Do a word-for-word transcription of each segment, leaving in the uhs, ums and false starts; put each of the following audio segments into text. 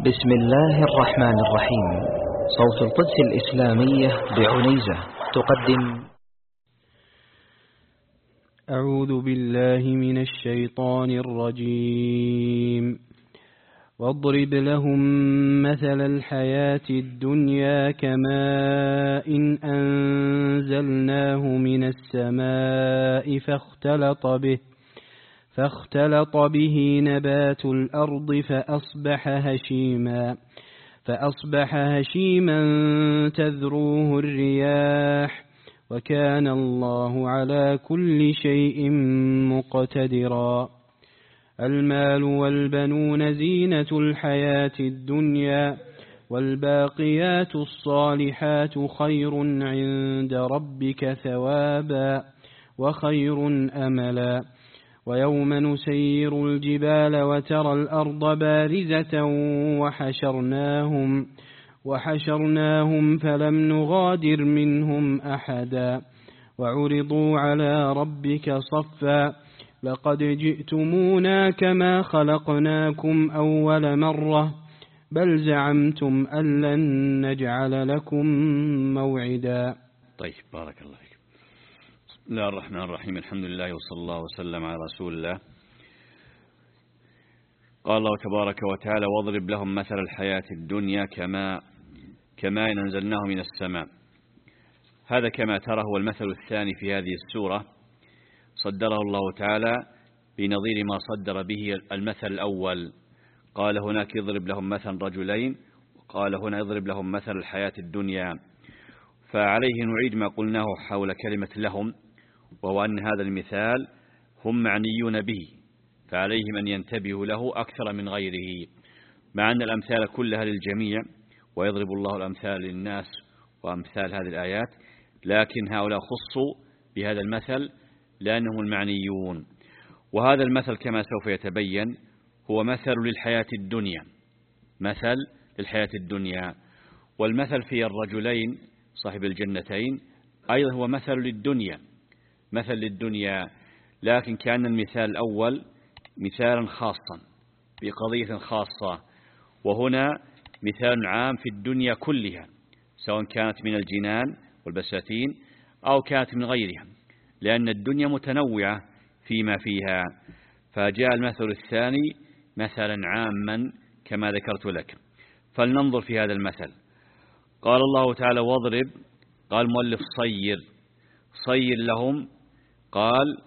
بسم الله الرحمن الرحيم. صوت القدس الإسلامية بعنيزة تقدم. أعوذ بالله من الشيطان الرجيم. واضرب لهم مثل الحياة الدنيا كماء إن أنزلناه من السماء فاختلط به فاختلط به نبات الأرض فأصبح هشيما فأصبح هشيما تذروه الرياح وكان الله على كل شيء مقتدرا. المال والبنون زينة الحياة الدنيا والباقيات الصالحات خير عند ربك ثوابا وخير أملا. ويوم نسير الجبال وترى الأرض بارزة وحشرناهم وحشرناهم فلم نغادر منهم أحدا وعرضوا على ربك صفا لقد جئتمونا كما خلقناكم أول مرة بل زعمتم أن لن نجعل لكم موعدا. طيب، بارك الله فيك. بسم الله الرحمن الرحيم. الحمد لله وصلى الله وسلم على رسول الله. قال الله تبارك وتعالى: واضرب لهم مثل الحياة الدنيا كما كما أنزلناه من السماء. هذا كما ترى هو المثل الثاني في هذه السورة، صدره الله تعالى بنظير ما صدر به المثل الأول. قال هناك اضرب لهم مثل رجلين، وقال هنا اضرب لهم مثل الحياة الدنيا. فعليه نعيد ما قلناه حول كلمة لهم، وهو أن هذا المثال هم معنيون به، فعليهم أن ينتبهوا له أكثر من غيره، مع أن الأمثال كلها للجميع، ويضرب الله الأمثال للناس وأمثال هذه الآيات، لكن هؤلاء خصوا بهذا المثل لأنهم المعنيون. وهذا المثل كما سوف يتبين هو مثل للحياة الدنيا، مثل للحياة الدنيا. والمثل في الرجلين صاحب الجنتين أيضا هو مثل للدنيا، مثل للدنيا، لكن كان المثال الأول مثالا خاصا بقضية خاصة، وهنا مثال عام في الدنيا كلها، سواء كانت من الجنان والبساتين أو كانت من غيرها، لأن الدنيا متنوعة فيما فيها. فجاء المثل الثاني مثلا عاما كما ذكرت لك. فلننظر في هذا المثل. قال الله تعالى: واضرب، قال مؤلف صير، صير لهم، قال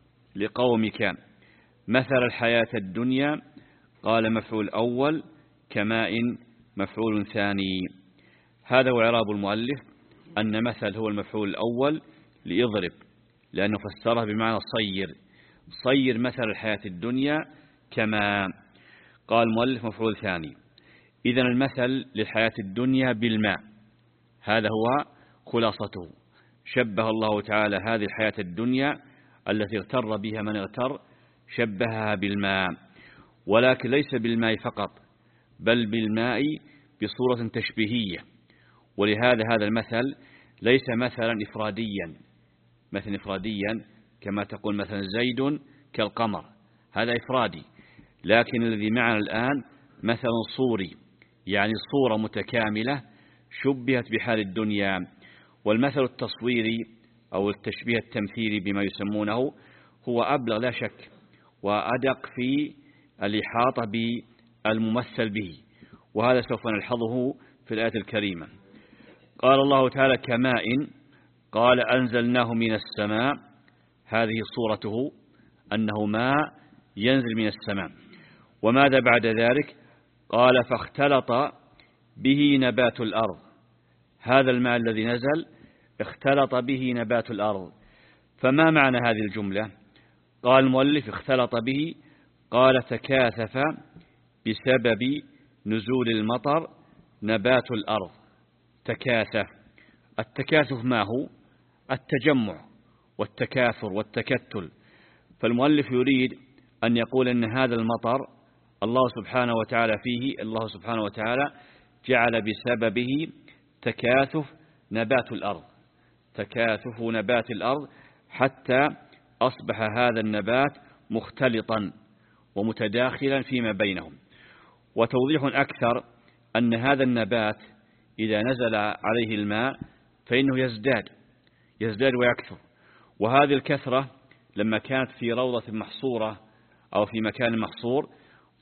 لقومك مثل الحياة الدنيا، قال مفعول أول، كماء مفعول ثاني. هذا هو إعراب المؤلف، أن مثل هو المفعول الأول ليضرب، لأنه فسره بمعنى صير، صير مثل الحياة الدنيا كما. قال المؤلف مفعول ثاني. إذن المثل للحياة الدنيا بالماء، هذا هو خلاصته. شبه الله تعالى هذه الحياة الدنيا التي اغتر بها من اغتر، شبهها بالماء، ولكن ليس بالماء فقط، بل بالماء بصورة تشبيهية. ولهذا هذا المثل ليس مثلا إفراديا، مثلا إفراديا كما تقول مثلا زيد كالقمر، هذا إفرادي. لكن الذي معنا الآن مثل صوري، يعني صورة متكاملة شبهت بحال الدنيا. والمثل التصويري أو التشبيه التمثيلي بما يسمونه هو أبلغ لا شك، وأدق في الإحاطة بالممثل به، وهذا سوف نلحظه في الآية الكريمة. قال الله تعالى: كماء، قال أنزلناه من السماء. هذه صورته أنه ماء ينزل من السماء. وماذا بعد ذلك؟ قال فاختلط به نبات الأرض. هذا الماء الذي نزل اختلط به نبات الأرض. فما معنى هذه الجملة؟ قال المؤلف اختلط به، قال تكاثف بسبب نزول المطر نبات الأرض. تكاثف، التكاثف ما هو؟ التجمع والتكاثر والتكتل. فالمؤلف يريد أن يقول أن هذا المطر الله سبحانه وتعالى فيه الله سبحانه وتعالى جعل بسببه تكاثف نبات الأرض، تكاثف نبات الأرض، حتى أصبح هذا النبات مختلطا ومتداخلا فيما بينهم. وتوضيح أكثر أن هذا النبات إذا نزل عليه الماء فإنه يزداد يزداد ويكثر، وهذه الكثرة لما كانت في روضة محصورة أو في مكان محصور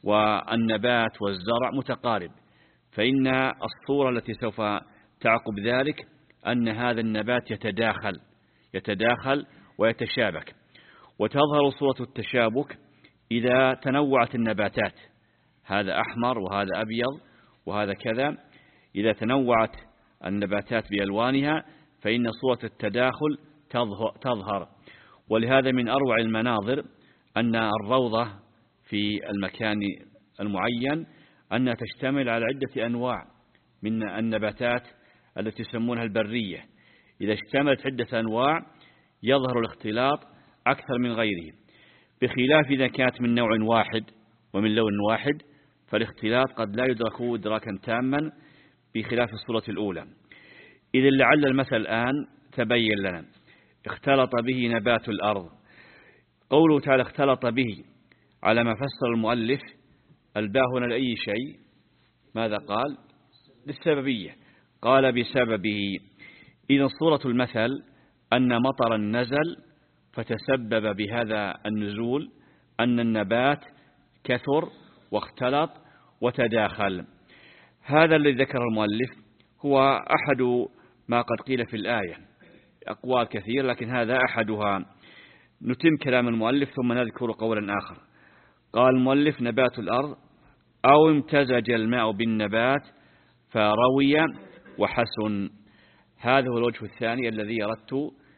والنبات والزرع متقارب، فإن الصورة التي سوف تعقب ذلك أن هذا النبات يتداخل يتداخل ويتشابك، وتظهر صورة التشابك إذا تنوعت النباتات، هذا أحمر وهذا أبيض وهذا كذا، إذا تنوعت النباتات بألوانها فإن صورة التداخل تظهر. ولهذا من أروع المناظر أن الروضة في المكان المعين أنها تشتمل على عدة أنواع من النباتات التي يسمونها البرية، إذا اشتملت عدة أنواع يظهر الاختلاط أكثر من غيره، بخلاف إذا كانت من نوع واحد ومن لون واحد فالاختلاط قد لا يدرك إدراكا تاما بخلاف الصورة الأولى. إذا لعل المثل الآن تبين لنا. اختلط به نبات الأرض، قوله تعالى اختلط به على ما فسر المؤلف الباء هنا لأي شيء، ماذا قال؟ للسببية، قال بسببه. إذا صورة المثل أن مطرا نزل فتسبب بهذا النزول أن النبات كثر واختلط وتداخل. هذا الذي ذكر المؤلف هو أحد ما قد قيل في الآية، أقوال كثير لكن هذا أحدها. نتم كلام المؤلف ثم نذكر قولا آخر. قال المؤلف نبات الأرض أو امتزج الماء بالنبات فروي وحسن. هذا هو الوجه الثاني الذي أردت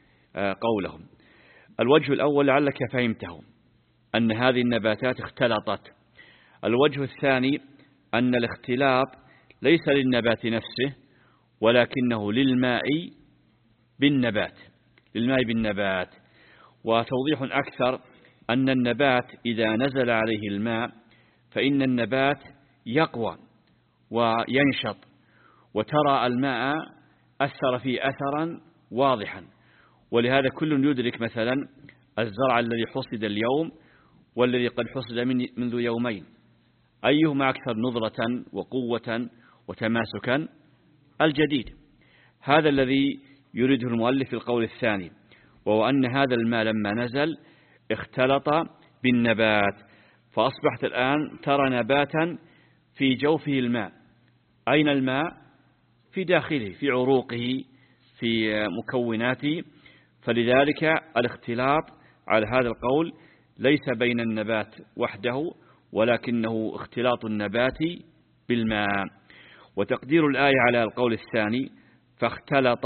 قولهم. الوجه الأول لعلك فهمته أن هذه النباتات اختلطت. الوجه الثاني أن الاختلاط ليس للنبات نفسه ولكنه للماء بالنبات للماء بالنبات. وتوضيح أكثر أن النبات إذا نزل عليه الماء فإن النبات يقوى وينشط، وترى الماء أثر فيه أثرا واضحا. ولهذا كل يدرك مثلا الزرع الذي حصد اليوم والذي قد حصد منذ يومين أيهما أكثر نضرة وقوة وتماسكا؟ الجديد. هذا الذي يريده المؤلف في القول الثاني، وهو أن هذا الماء لما نزل اختلط بالنبات، فأصبحت الآن ترى نباتا في جوفه الماء. أين الماء؟ في داخله، في عروقه، في مكوناته. فلذلك الاختلاط على هذا القول ليس بين النبات وحده ولكنه اختلاط النبات بالماء. وتقدير الآية على القول الثاني فاختلط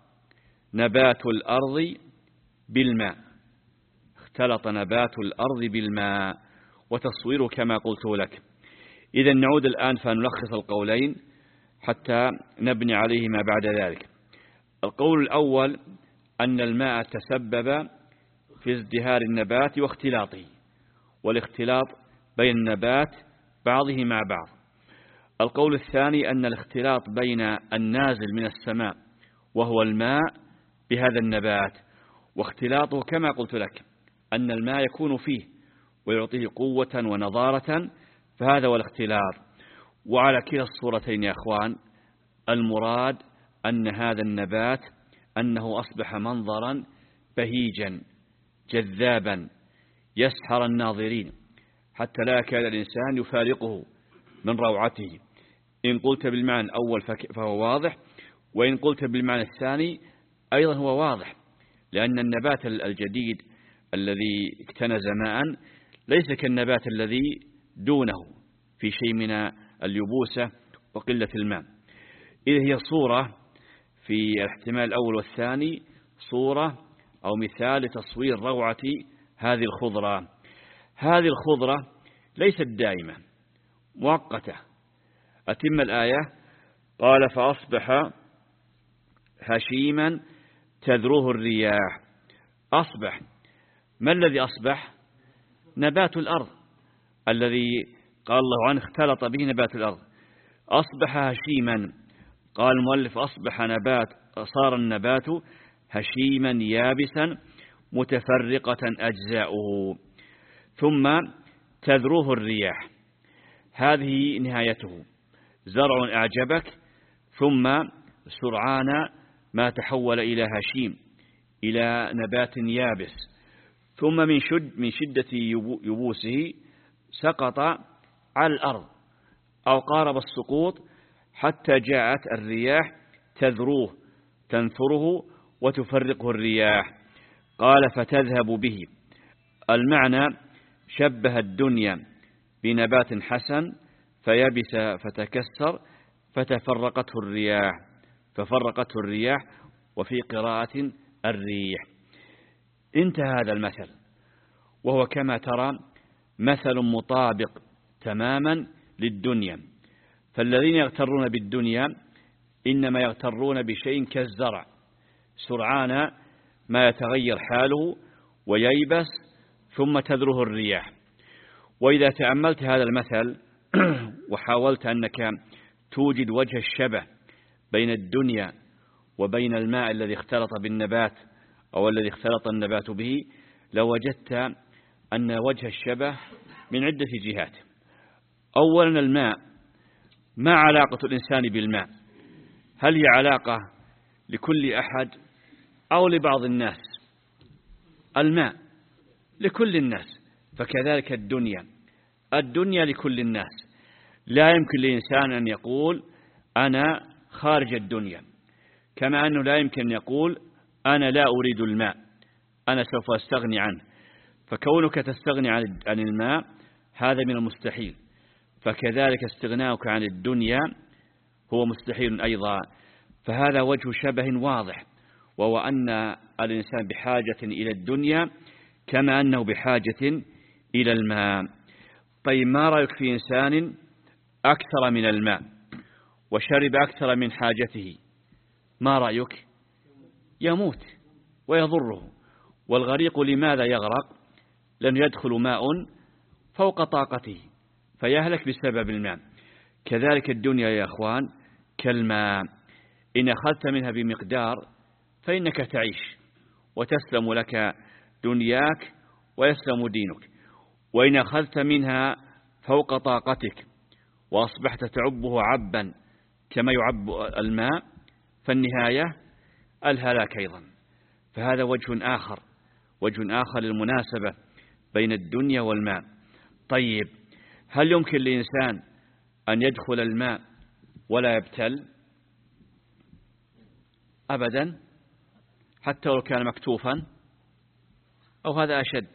نبات الأرض بالماء، اختلط نبات الأرض بالماء، وتصويره كما قلت لك. إذا نعود الآن فنلخص القولين حتى نبني عليه ما بعد ذلك. القول الأول أن الماء تسبب في ازدهار النبات واختلاطه، والاختلاط بين النبات بعضه مع بعض. القول الثاني أن الاختلاط بين النازل من السماء وهو الماء بهذا النبات، واختلاطه كما قلت لك أن الماء يكون فيه ويعطيه قوة ونضارة، فهذا هو الاختلاط. وعلى كلا الصورتين يا أخوان المراد أن هذا النبات أنه أصبح منظرا بهيجا جذابا يسحر الناظرين حتى لا يكاد الإنسان يفارقه من روعته. إن قلت بالمعنى الأول فهو واضح، وإن قلت بالمعنى الثاني أيضا هو واضح، لأن النبات الجديد الذي اكتنز ماء ليس كالنبات الذي دونه في شيء من اليبوسة وقلة الماء. إذا هي صورة في الاحتمال الأول والثاني، صورة أو مثال لتصوير روعة هذه الخضرة. هذه الخضرة ليست دائمة، مؤقتة. أتم الآية. قال فأصبح هشيما تذروه الرياح. أصبح، ما الذي أصبح؟ نبات الأرض الذي قال الله عنه اختلط به نبات الأرض. أصبح هشيما، قال المؤلف أصبح نبات، صار النبات هشيما يابسا متفرقة أجزاؤه. ثم تذروه الرياح. هذه نهايته، زرع أعجبك ثم سرعان ما تحول إلى هشيم، إلى نبات يابس، ثم من شد من شدة يبوسه سقط على الأرض أو قارب السقوط حتى جاءت الرياح تذروه تنثره وتفرقه الرياح. قال فتذهب به. المعنى شبه الدنيا بنبات حسن فيبس فتكسر فتفرقته الرياح ففرقته الرياح وفي قراءة الريح. انتهى هذا المثل، وهو كما ترى مثل مطابق تماما للدنيا. فالذين يغترون بالدنيا إنما يغترون بشيء كالزرع، سرعان ما يتغير حاله وييبس ثم تذره الرياح. وإذا تأملت هذا المثل وحاولت أنك توجد وجه الشبه بين الدنيا وبين الماء الذي اختلط بالنبات أو الذي اختلط النبات به، لوجدت أن وجه الشبه من عدة جهات. أولا الماء، ما علاقة الإنسان بالماء؟ هل هي علاقة لكل أحد أو لبعض الناس؟ الماء لكل الناس، فكذلك الدنيا الدنيا لكل الناس. لا يمكن لإنسان أن يقول أنا خارج الدنيا، كما أنه لا يمكن أن يقول أنا لا أريد الماء، أنا سوف أستغني عنه. فكونك تستغني عن الماء هذا من المستحيل، فكذلك استغناؤك عن الدنيا هو مستحيل أيضا. فهذا وجه شبه واضح، وهو أن الإنسان بحاجة إلى الدنيا كما أنه بحاجة إلى الماء. طيب ما رأيك في إنسان أكثر من الماء وشرب أكثر من حاجته؟ ما رأيك؟ يموت ويضره. والغريق لماذا يغرق؟ لن يدخل ماء فوق طاقته فيهلك بسبب الماء. كذلك الدنيا يا أخوان كالماء، إن أخذت منها بمقدار فإنك تعيش وتسلم لك دنياك ويسلم دينك، وإن أخذت منها فوق طاقتك وأصبحت تعبه عبا كما يعب الماء فالنهاية الهلاك أيضا. فهذا وجه آخر وجه آخر للمناسبة بين الدنيا والماء. طيب هل يمكن لإنسان أن يدخل الماء ولا يبتل؟ أبدا، حتى لو كان مكتوفا، أو هذا أشد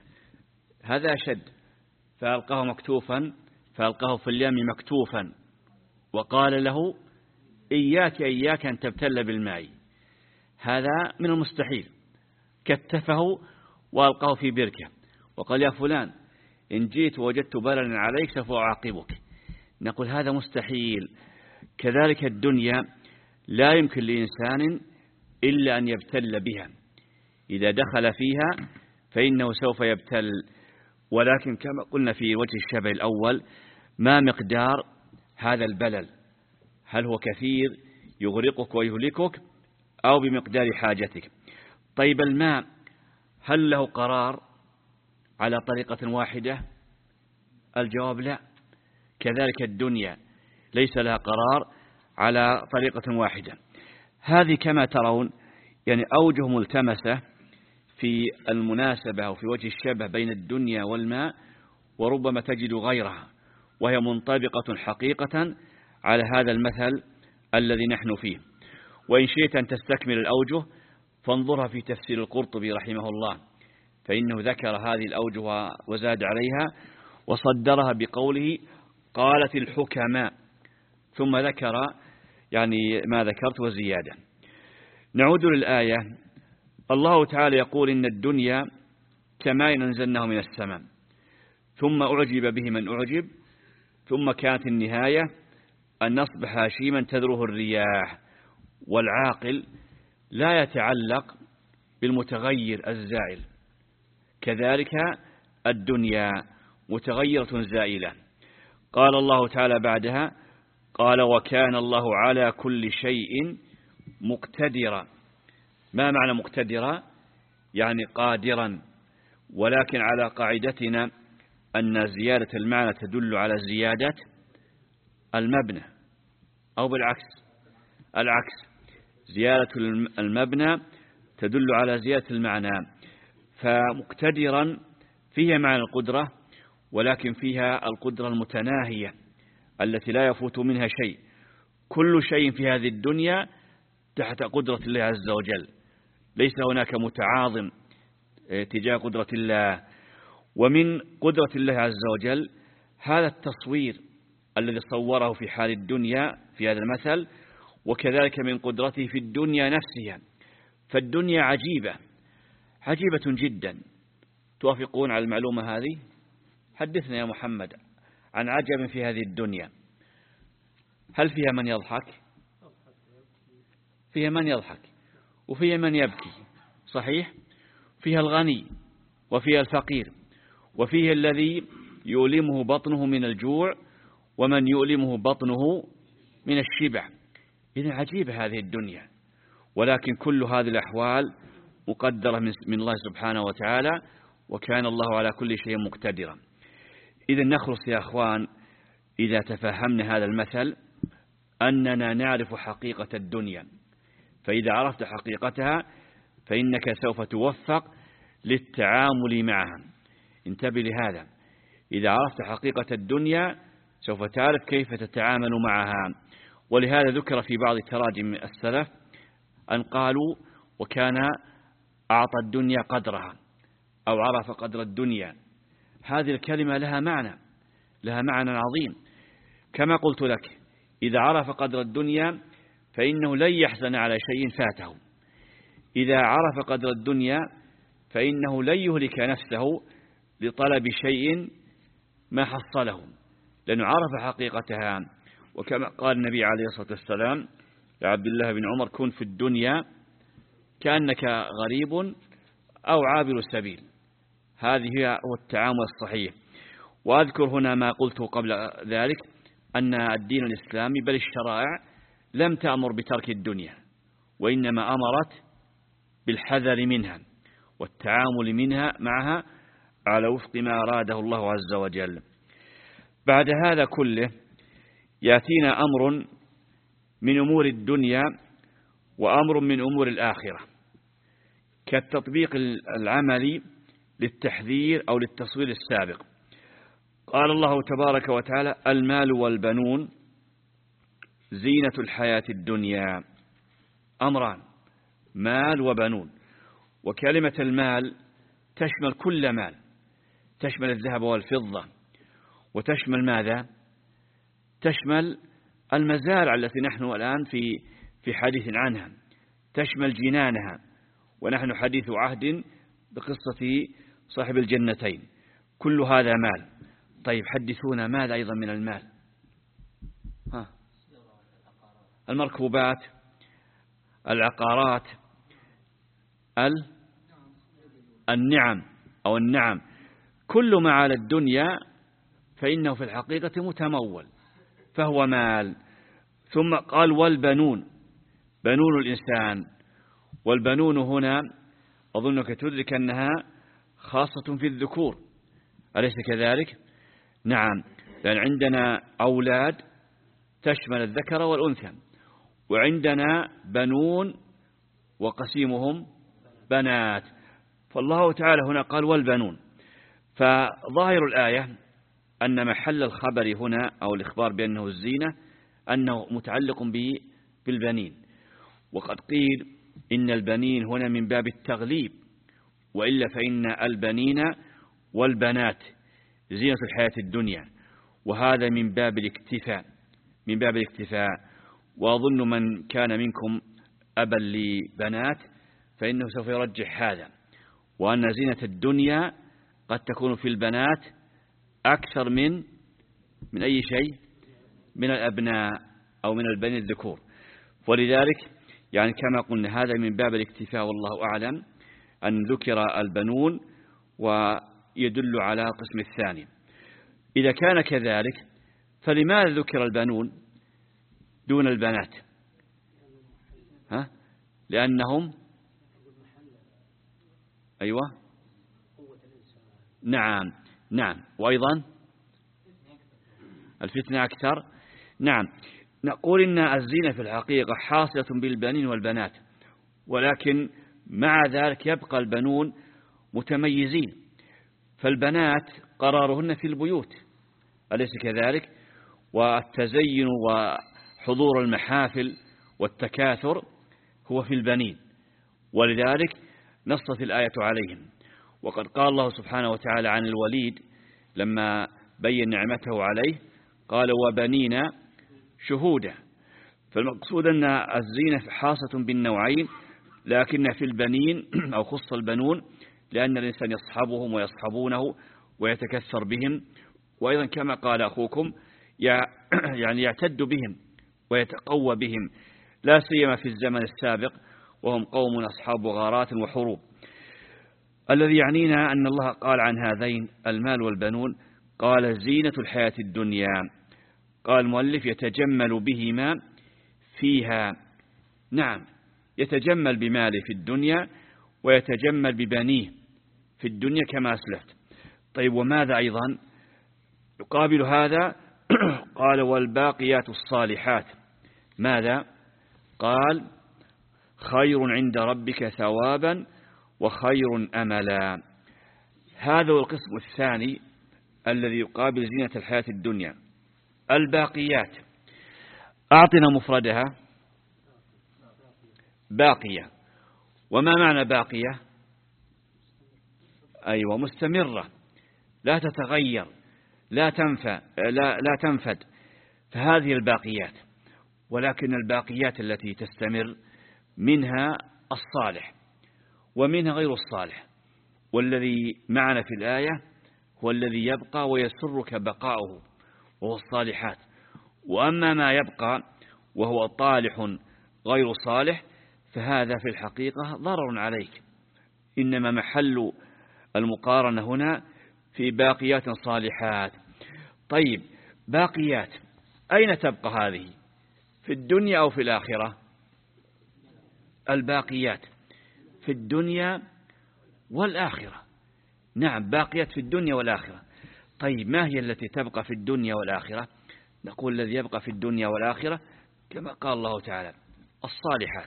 هذا أشد فألقاه مكتوفا فألقاه في اليم مكتوفا وقال له إياك إياك أن تبتل بالماء. هذا من المستحيل. كتفه وألقاه في بركة وقال يا فلان إن جيت وجدت بللا عليك سوف أعاقبك. نقول هذا مستحيل. كذلك الدنيا لا يمكن لإنسان إلا أن يبتل بها، إذا دخل فيها فإنه سوف يبتل. ولكن كما قلنا في وجه الشبه الأول، ما مقدار هذا البلل؟ هل هو كثير يغرقك ويهلكك أو بمقدار حاجتك؟ طيب الماء هل له قرار على طريقة واحدة؟ الجواب لا. كذلك الدنيا ليس لها قرار على طريقة واحدة. هذه كما ترون يعني أوجه ملتمسة في المناسبة أو في وجه الشبه بين الدنيا والماء، وربما تجد غيرها، وهي منطبقة حقيقة على هذا المثل الذي نحن فيه. وإن شئت أن تستكمل الأوجه فانظرها في تفسير القرطبي رحمه الله، فإنه ذكر هذه الأوجه وزاد عليها وصدرها بقوله قالت الحكماء، ثم ذكر يعني ما ذكرت وزيادة. نعود للآية. الله تعالى يقول إن الدنيا كماء أنزلناه من السماء ثم أعجب به من أعجب ثم كانت النهاية أن نصبح هشيما تذره الرياح. والعاقل لا يتعلق بالمتغير الزائل، كذلك الدنيا متغيرة زائلة. قال الله تعالى بعدها قال وكان الله على كل شيء مقتدرا. ما معنى مقتدرا؟ يعني قادرا، ولكن على قاعدتنا أن زيادة المعنى تدل على زيادة المبنى، أو بالعكس العكس، زيادة المبنى تدل على زيادة المعنى. فمقتدرا فيها معنى القدرة، ولكن فيها القدرة المتناهية التي لا يفوت منها شيء. كل شيء في هذه الدنيا تحت قدرة الله عز وجل، ليس هناك متعاظم تجاه قدرة الله. ومن قدرة الله عز وجل هذا التصوير الذي صوره في حال الدنيا في هذا المثل، وكذلك من قدرته في الدنيا نفسها. فالدنيا عجيبة عجيبة جدا. توافقون على المعلومة هذه؟ حدثنا يا محمد عن عجب في هذه الدنيا. هل فيها من يضحك؟ فيها من يضحك وفيها من يبكي، صحيح؟ فيها الغني وفيها الفقير، وفيها الذي يؤلمه بطنه من الجوع ومن يؤلمه بطنه من الشبع. إذن عجيبة هذه الدنيا، ولكن كل هذه الأحوال مقدرة من الله سبحانه وتعالى، وكان الله على كل شيء مقتدرا. إذن نخلص يا أخوان إذا تفهمنا هذا المثل أننا نعرف حقيقة الدنيا، فإذا عرفت حقيقتها فإنك سوف توفق للتعامل معها. انتبه لهذا، إذا عرفت حقيقة الدنيا سوف تعرف كيف تتعامل معها. ولهذا ذكر في بعض تراجم السلف أن قالوا وكان أعطى الدنيا قدرها، أو عرف قدر الدنيا. هذه الكلمة لها معنى لها معنى عظيم. كما قلت لك، إذا عرف قدر الدنيا فإنه لن يحزن على شيء فاته. إذا عرف قدر الدنيا فإنه لن يهلك نفسه لطلب شيء ما حصله، لأنه عرف حقيقتها. وكما قال النبي عليه الصلاة والسلام لعبد الله بن عمر: كن في الدنيا كأنك غريب أو عابر السبيل. هذه هو التعامل الصحيح. وأذكر هنا ما قلته قبل ذلك، أن الدين الإسلامي بل الشرائع لم تأمر بترك الدنيا، وإنما أمرت بالحذر منها والتعامل منها معها على وفق ما أراده الله عز وجل. بعد هذا كله يأتينا أمر من أمور الدنيا وأمر من أمور الآخرة، كالتطبيق العملي للتحذير أو للتصوير السابق. قال الله تبارك وتعالى: المال والبنون زينة الحياة الدنيا. أمران: مال وبنون. وكلمة المال تشمل كل مال، تشمل الذهب والفضة، وتشمل ماذا؟ تشمل المزارع التي نحن الآن في في حديث عنها، تشمل جنانها، ونحن حديث عهد بقصة صاحب الجنتين. كل هذا مال. طيب حدثونا ماذا أيضا من المال؟ ها. المركوبات، العقارات، النعم أو النعم، كل ما على الدنيا فإنه في الحقيقة متمول، فهو مال. ثم قال: والبنون، بنون الإنسان. والبنون هنا أظنك تدرك أنها خاصة في الذكور، أليس كذلك؟ نعم، لأن عندنا أولاد تشمل الذكر والأنثى، وعندنا بنون وقسيمهم بنات. فالله تعالى هنا قال: والبنون. فظاهر الآية أن محل الخبر هنا أو الإخبار بأنه الزينة أنه متعلق بالبنين. وقد قيل إن البنين هنا من باب التغليب، وإلا فإن البنين والبنات زينة الحياة الدنيا، وهذا من باب الاكتفاء من باب الاكتفاء. وأظن من كان منكم أبا لبنات فإنه سوف يرجح هذا، وأن زينة الدنيا قد تكون في البنات أكثر من من أي شيء من الأبناء أو من البني الذكور. ولذلك يعني كما قلنا هذا من باب الاكتفاء، والله أعلم أن ذكر البنون ويدل على القسم الثاني. إذا كان كذلك فلماذا ذكر البنون دون البنات؟ ها؟ لأنهم أيوة نعم نعم. وأيضا الفتنة أكثر. نعم. نقول إن الزينة في الحقيقة حاصلة بالبنين والبنات، ولكن مع ذلك يبقى البنون متميزين، فالبنات قرارهن في البيوت، أليس كذلك؟ والتزين وحضور المحافل والتكاثر هو في البنين، ولذلك نصت الآية عليهم. وقد قال الله سبحانه وتعالى عن الوليد لما بين نعمته عليه قال وبنينا شهودا. فالمقصود أن الزينة حاصة بالنوعين، لكن في البنين أو خص البنون لأن الإنسان يصحبهم ويصحبونه ويتكثر بهم، وأيضا كما قال أخوكم يعني يعتد بهم ويتقوى بهم، لا سيما في الزمن السابق وهم قوم أصحاب غارات وحروب. الذي يعنينا أن الله قال عن هذين المال والبنون قال زينة الحياة الدنيا، قال المؤلف يتجمل بهما فيها. نعم، يتجمل بماله في الدنيا ويتجمل ببنيه في الدنيا كما أسلفت. طيب وماذا أيضا يقابل هذا؟ قال والباقيات الصالحات ماذا؟ قال خير عند ربك ثوابا وخير أملا. هذا هو القسم الثاني الذي يقابل زينة الحياة الدنيا. الباقيات أعطنا مفردها. باقية. وما معنى باقية؟ أيوة مستمرة، لا تتغير، لا تنفى لا, لا تنفد، فهذه الباقيات. ولكن الباقيات التي تستمر منها الصالح ومنها غير الصالح، والذي معنا في الآية هو الذي يبقى ويسرك بقاؤه وهو الصالحات. وأما ما يبقى وهو طالح غير صالح فهذا في الحقيقة ضرر عليك، إنما محل المقارنة هنا في باقيات صالحات. طيب باقيات أين تبقى هذه؟ في الدنيا أو في الآخرة؟ الباقيات في الدنيا والآخرة. نعم، باقيات في الدنيا والآخرة. طيب ما هي التي تبقى في الدنيا والآخرة؟ نقول الذي يبقى في الدنيا والآخرة كما قال الله تعالى الصالحات.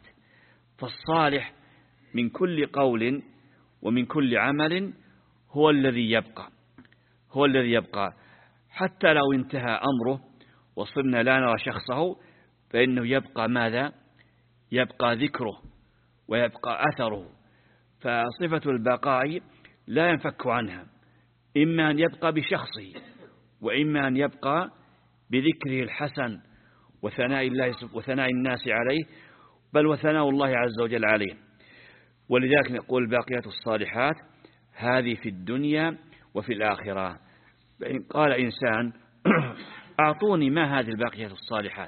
فالصالح من كل قول ومن كل عمل هو الذي يبقى، هو الذي يبقى حتى لو انتهى أمره وصرنا لا نرى شخصه فإنه يبقى ماذا؟ يبقى ذكره ويبقى أثره. فصفة البقاء لا ينفك عنها، إما أن يبقى بشخصه وإما أن يبقى بذكره الحسن وثناء الله وثناء الناس عليه، بل وثناء الله عز وجل عليه. ولذلك نقول الباقيات الصالحات هذه في الدنيا وفي الآخرة. فإن قال إنسان أعطوني ما هذه الباقيات الصالحات،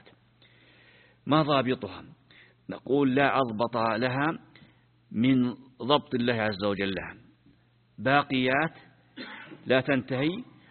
ما ضابطها؟ نقول لا أضبط لها من ضبط الله عز وجل لها. باقيات لا تنتهي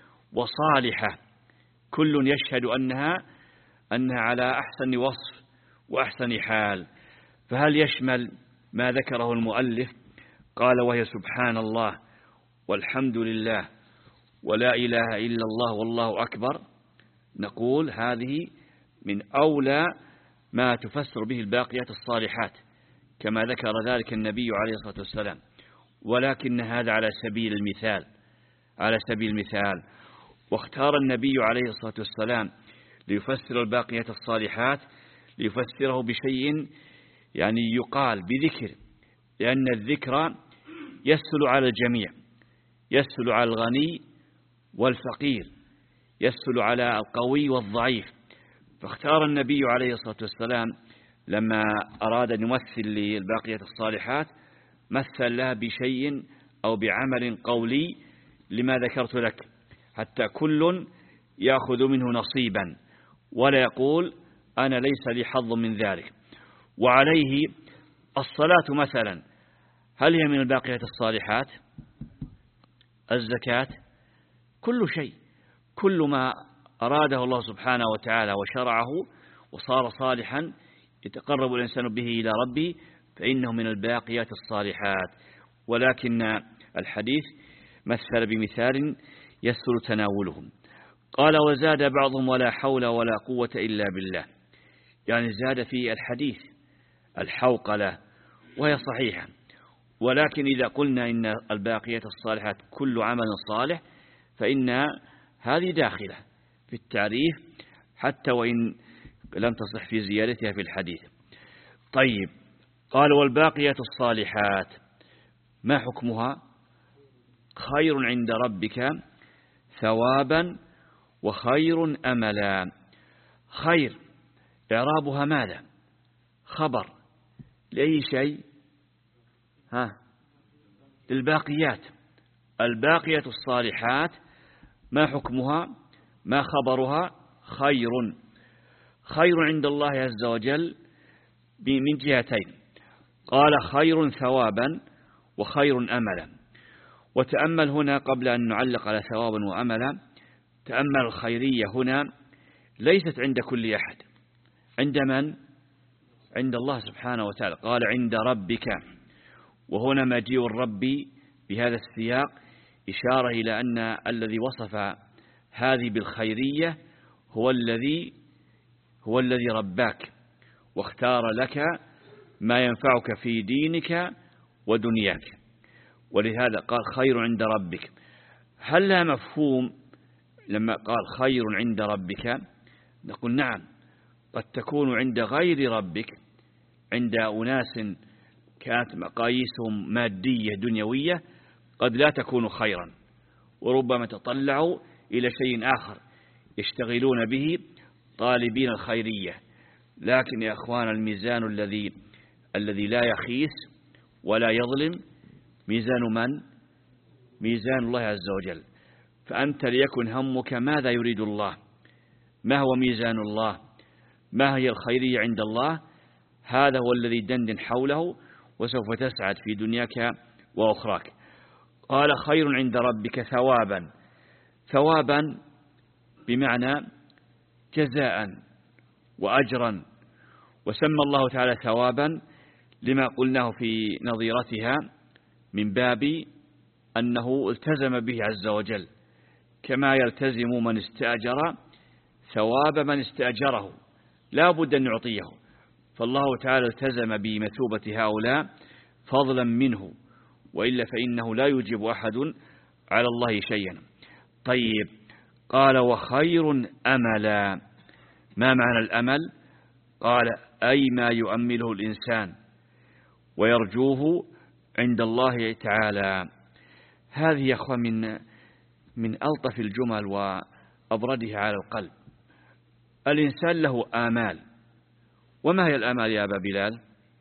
وصالحة كل يشهد أنها أنها على أحسن وصف وأحسن حال. فهل يشمل ما ذكره المؤلف قال وهي سبحان الله والحمد لله ولا إله إلا الله والله أكبر؟ نقول هذه من أولى ما تفسر به الباقيات الصالحات كما ذكر ذلك النبي عليه الصلاة والسلام، ولكن هذا على سبيل المثال، على سبيل المثال. واختار النبي عليه الصلاة والسلام ليفسر الباقيات الصالحات ليفسره بشيء يعني يقال بذكر، لأن الذكر يسهل على الجميع، يسهل على الغني والفقير، يسهل على القوي والضعيف. فاختار النبي عليه الصلاة والسلام لما أراد أن يمثل للباقيات الصالحات مثل لها بشيء أو بعمل قولي لما ذكرت لك، حتى كل يأخذ منه نصيبا ولا يقول أنا ليس لي حظ من ذلك. وعليه الصلاة مثلا هل هي من الباقيات الصالحات؟ الزكاة، كل شيء، كل ما أراده الله سبحانه وتعالى وشرعه وصار صالحا يتقرب الإنسان به إلى ربه فإنه من الباقيات الصالحات. ولكن الحديث مثل بمثال يسهل تناولهم. قال وزاد بعضهم ولا حول ولا قوة إلا بالله، يعني زاد في الحديث الحوقلة وهي صحيحة، ولكن إذا قلنا إن الباقيات الصالحات كل عمل صالح فإن هذه داخلة في التعريف حتى وإن لم تصح في زيادتها في الحديث. طيب، قال والباقيات الصالحات ما حكمها؟ خير عند ربك ثوابا وخير أملا. خير إعرابها ماذا؟ خبر لأي شيء؟ ها للباقيات. الباقيات الصالحات ما حكمها؟ ما خبرها؟ خير. خير عند الله عز وجل من جهتين، قال خير ثوابا وخير أملا. وتأمل هنا قبل أن نعلق على ثوابا وأملا، تأمل الخيرية هنا ليست عند كل أحد، عند من؟ عند الله سبحانه وتعالى. قال عند ربك، وهنا مجيء الرب بهذا السياق إشارة إلى أن الذي وصف هذه بالخيرية هو الذي هو الذي رباك واختار لك ما ينفعك في دينك ودنياك، ولهذا قال خير عند ربك. هل لها مفهوم لما قال خير عند ربك؟ نقول نعم، قد تكون عند غير ربك، عند أناس كانت مقاييسهم مادية دنيوية قد لا تكون خيرا، وربما تطلعوا إلى شيء آخر يشتغلون به طالبين الخيرية. لكن يا أخوان، الميزان الذي الذي لا يخيس ولا يظلم ميزان من؟ ميزان الله عز وجل. فأنت ليكن همك ماذا يريد الله، ما هو ميزان الله، ما هي الخيرية عند الله، هذا هو الذي دندن حوله وسوف تسعد في دنياك وأخراك. قال خير عند ربك ثوابا. ثوابا بمعنى جزاء وأجرا، وسمى الله تعالى ثوابا لما قلناه في نظيرتها من باب أنه التزم به عز وجل، كما يلتزم من استأجر ثواب من استأجره لا بد أن يعطيه، فالله تعالى التزم بمثوبة هؤلاء فضلا منه، وإلا فإنه لا يجب أحد على الله شيئا. طيب، قال وخير أملا. ما معنى الأمل؟ قال أي ما يؤمله الإنسان ويرجوه عند الله تعالى. هذه يا أخوة من من ألطف الجمل وأبردها على القلب. الإنسان له آمال. وما هي الآمال يا أبا بلال؟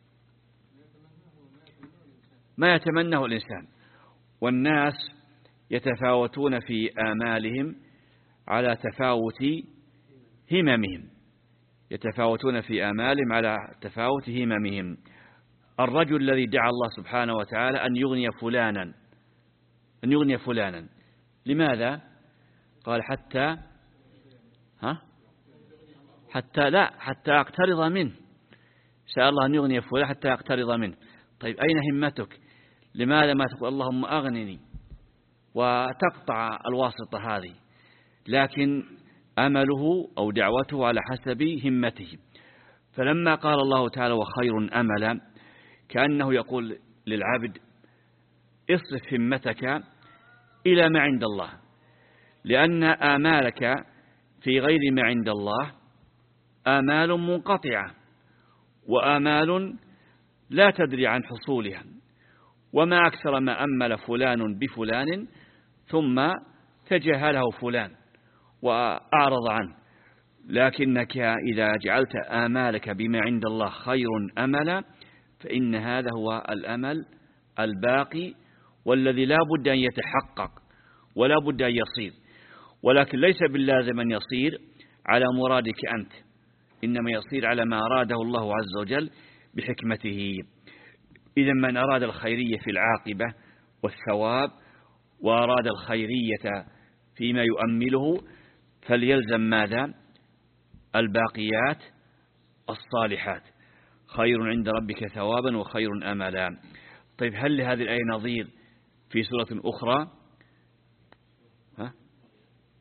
ما يتمناه الإنسان، والناس يتفاوتون في آمالهم على تفاوت هممهم، يتفاوتون في آمالهم على تفاوت هممهم. الرجل الذي دعا الله سبحانه وتعالى أن يغني فلانا أن يغني فلانا لماذا؟ قال حتى ها حتى لا حتى أقترض منه، سأل الله أن يغني فلانا حتى أقترض منه. طيب، أين همتك؟ لماذا ما تقول اللهم أغنني وتقطع الواسطة هذه؟ لكن أمله أو دعوته على حسب همته. فلما قال الله تعالى وخير أملا، كأنه يقول للعبد اصرف همتك إلى ما عند الله، لأن آمالك في غير ما عند الله آمال منقطعة، وآمال لا تدري عن حصولها. وما أكثر ما أمل فلان بفلان ثم تجاهله فلان وأعرض عنه. لكنك إذا جعلت آمالك بما عند الله خير أملا، فإن هذا هو الأمل الباقي والذي لا بد أن يتحقق ولا بد أن يصير، ولكن ليس باللازم أن يصير على مرادك أنت، إنما يصير على ما أراده الله عز وجل بحكمته. إذا من أراد الخيرية في العاقبة والثواب وأراد الخيرية فيما يؤمله فليلزم ماذا؟ الباقيات الصالحات. خير عند ربك ثوابا وخير أملا. طيب، هل لهذه الآية نظير في سورة أخرى؟ ها؟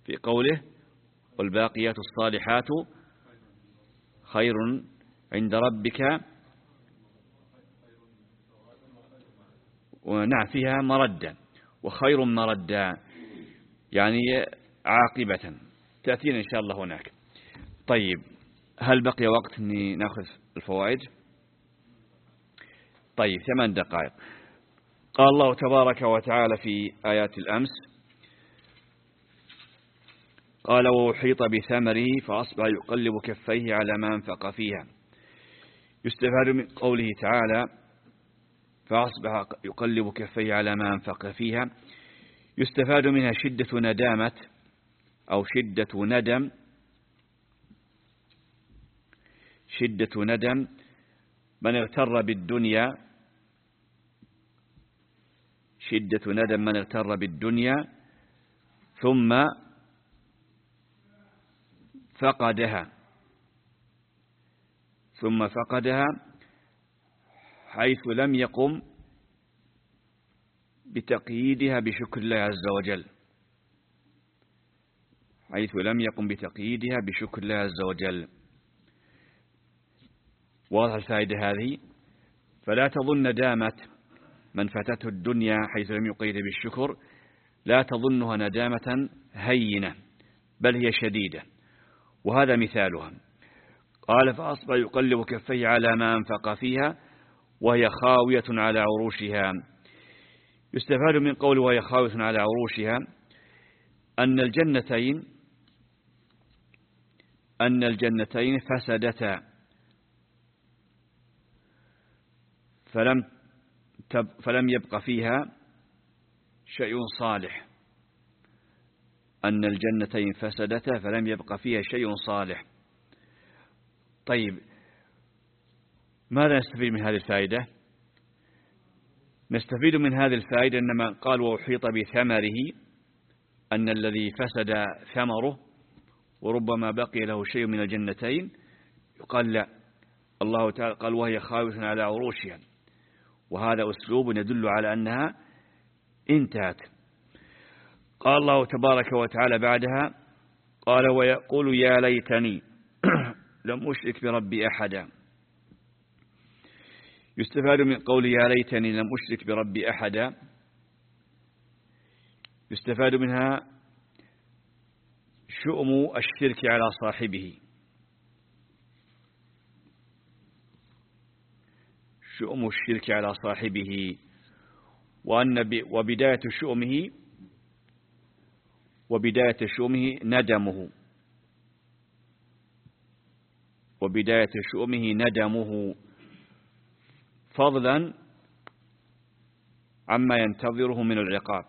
في قوله والباقيات الصالحات خير عند ربك ونعم فيها مردا وخير مردا، يعني عاقبة تأتينا إن شاء الله هناك. طيب هل بقي وقت أني نأخذ الفوائد؟ طيب ثمان دقائق. قال الله تبارك وتعالى في آيات الأمس قال وأحيط بثمره فأصبح يقلب كفيه على ما أنفق فيها. يستفاد من قوله تعالى فأصبح يقلب كفيه على ما أنفق فيها، يستفاد منها شدة ندامة أو شدة ندم شدة ندم من اغتر بالدنيا شدة ندم من اغتر بالدنيا ثم فقدها ثم فقدها حيث لم يقم بتقييدها بشكر الله عز وجل حيث لم يقم بتقييدها بشكر الله عز وجل. واضح الفائدة هذه؟ فلا تظن ندامة من فاتته الدنيا حيث لم يقيد بالشكر لا تظنها ندامة هينة، بل هي شديدة، وهذا مثالها. قال فأصبح يقلب كفيه على ما أنفق فيها وهي خاوية على عروشها. يستفاد من قول وهي خاوية على عروشها أن الجنتين أن الجنتين فسدتا فلم تب فلم يبق فيها شيء صالح أن الجنتين فسدتا فلم يبق فيها شيء صالح. طيب ماذا نستفيد من هذه الفائدة؟ نستفيد من هذه الفائدة أنما قال وأحيط بثمره أن الذي فسد ثمره وربما بقي له شيء من الجنتين يقال لا، الله تعالى قال وهي خاوية على عروشها، وهذا أسلوب يدل على أنها انتهت. قال الله تبارك وتعالى بعدها قال ويقول يا ليتني لم أشرك بربي أحدا. يستفاد من قول يا ليتني لم أشرك بربي أحدا يستفاد منها شؤم الشرك على صاحبه شؤم الشرك على صاحبه وأن وبداية شؤمه وبداية شؤمه ندمه وبداية شؤمه ندمه فضلا عما ينتظره من العقاب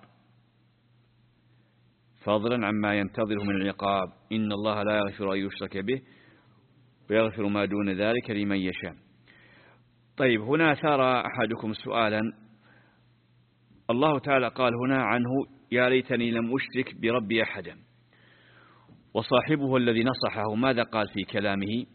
فضلا عما ينتظره من العقاب إن الله لا يغفر أن يشرك به ويغفر ما دون ذلك لمن يشاء. طيب هنا أثار أحدكم سؤالا، الله تعالى قال هنا عنه يا ليتني لم أشرك بربي أحدا، وصاحبه الذي نصحه ماذا قال في كلامه؟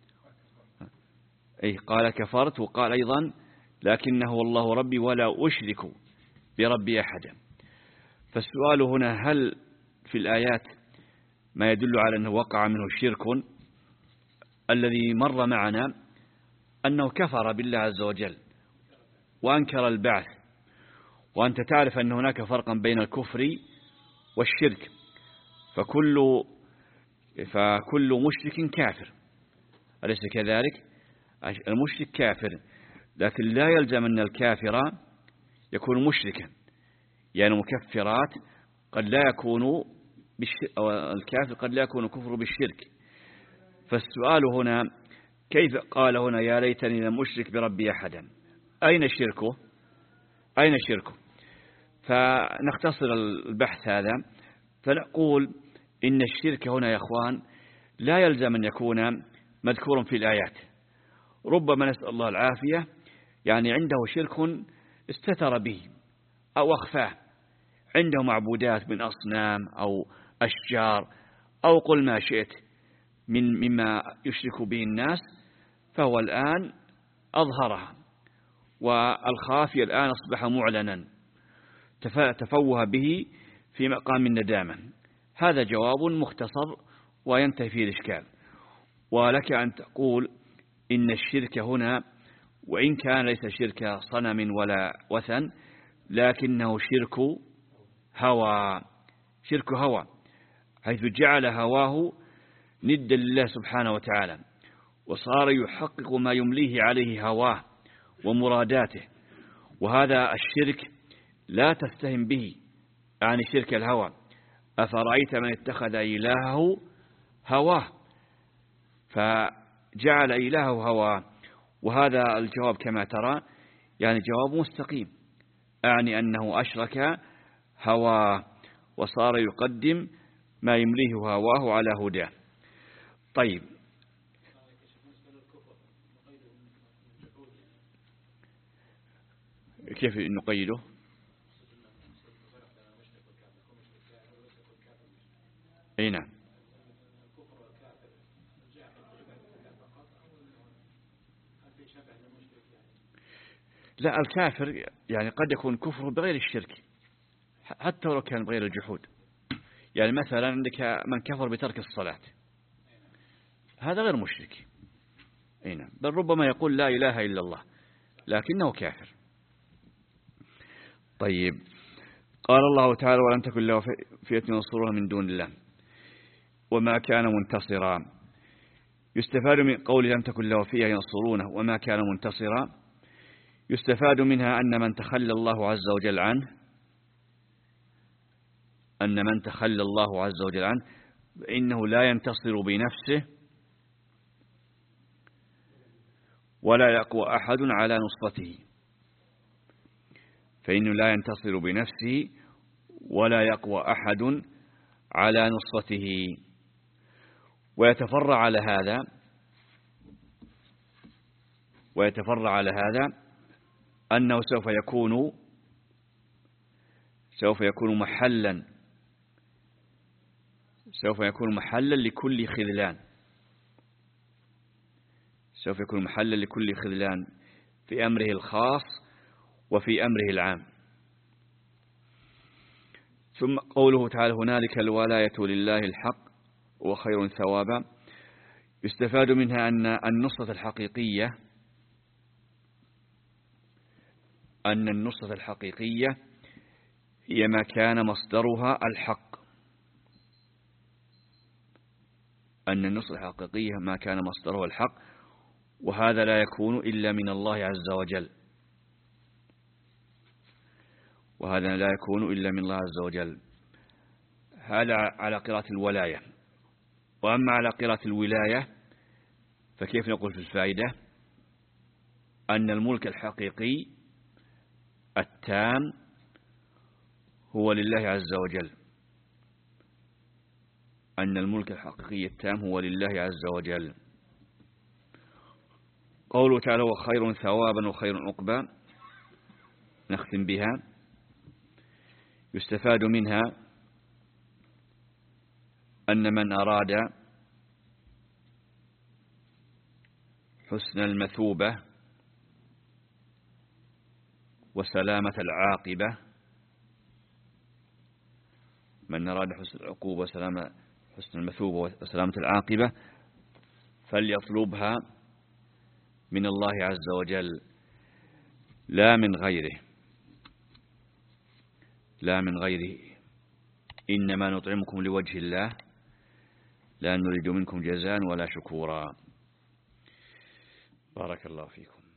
أي قال كفرت، وقال أيضا لكنه والله ربي ولا أشرك بربي أحدا. فالسؤال هنا هل في الآيات ما يدل على أنه وقع منه شرك؟ الذي مر معنا أنه كفر بالله عز وجل وأنكر البعث، وأنت تعرف أن هناك فرقا بين الكفر والشرك، فكل فكل مشرك كافر، أليس كذلك؟ المشرك كافر، لكن لا يلزم أن الكافر يكون مشركا، يعني مكفرات قد لا يكون أو الكافر قد لا يكون كفر بالشرك. فالسؤال هنا كيف قال هنا يا ليتني لم أشرك بربي أحدا؟ أين شركه؟ أين شركه؟ فنختصر البحث هذا فنقول إن الشرك هنا يا أخوان لا يلزم أن يكون مذكورا في الآيات، ربما نسأل الله العافية يعني عنده شرك استتر به أو أخفاه، عنده معبودات من أصنام أو أشجار أو قل ما شئت من مما يشرك به الناس، فهو الآن أظهرها، والخافي الآن أصبح معلنا تفوه به في مقام الندامة. هذا جواب مختصر وينتهي فيه الإشكال. ولك أن تقول إن الشرك هنا وإن كان ليس شرك صنم ولا وثن لكنه شرك هوى، شرك هوى، حيث جعل هواه ندا لله سبحانه وتعالى، وصار يحقق ما يمليه عليه هواه ومراداته. وهذا الشرك لا تستهن به، يعني شرك الهوى. أفرأيت من اتخذ إلهه هواه فجعل إلهه هواه. وهذا الجواب كما ترى يعني جواب مستقيم، يعني أنه أشرك هواه وصار يقدم ما يمليه هواه على هداه. طيب، كيف نقيده؟ أي نعم. لا، الكافر يعني قد يكون كفره بغير الشرك حتى لو كان بغير الجحود. يعني مثلا عندك من كفر بترك الصلاة، هذا غير مشرك، أي نعم، بل ربما يقول لا إله إلا الله لكنه كافر. طيب، قال الله تعالى ولم تكن له فئة ينصرونها من دون الله وما كان منتصرا. يستفاد من قول لم تكن له فئة ينصرونه وما كان منتصرا، يستفاد منها أن من تخلى الله عز وجل عنه أن من تخلى الله عز وجل عنه إنه لا ينتصر بنفسه ولا يقوى أحد على نصرته، فإنه لا ينتصر بنفسه ولا يقوى أحد على نصرته. ويتفرع على هذا ويتفرع على هذا أنه سوف يكون سوف يكون محلا سوف يكون محلا لكل خذلان سوف يكون محلا لكل خذلان في أمره الخاص وفي أمره العام. ثم قوله تعالى هنالك الولاية لله الحق وخير ثوابا، يستفاد منها أن النصرة الحقيقية أن النصرة الحقيقية هي ما كان مصدرها الحق أن النصرة الحقيقية ما كان مصدرها الحق، وهذا لا يكون إلا من الله عز وجل وهذا لا يكون إلا من الله عز وجل. هذا على قراءة الولاية. وأما على قراءة الولاية فكيف نقول في الفائدة أن الملك الحقيقي التام هو لله عز وجل أن الملك الحقيقي التام هو لله عز وجل. قوله تعالى وخير ثوابا وخير عقبا، نختم بها. يستفاد منها أن من أراد حسن المثوبة وسلامة العاقبة من أراد حسن العقوبة وسلامة حسن المثوبة وسلامة العاقبة فليطلبها من الله عز وجل لا من غيره لا من غيره إنما نطعمكم لوجه الله لا نريد منكم جزاء ولا شكورا. بارك الله فيكم.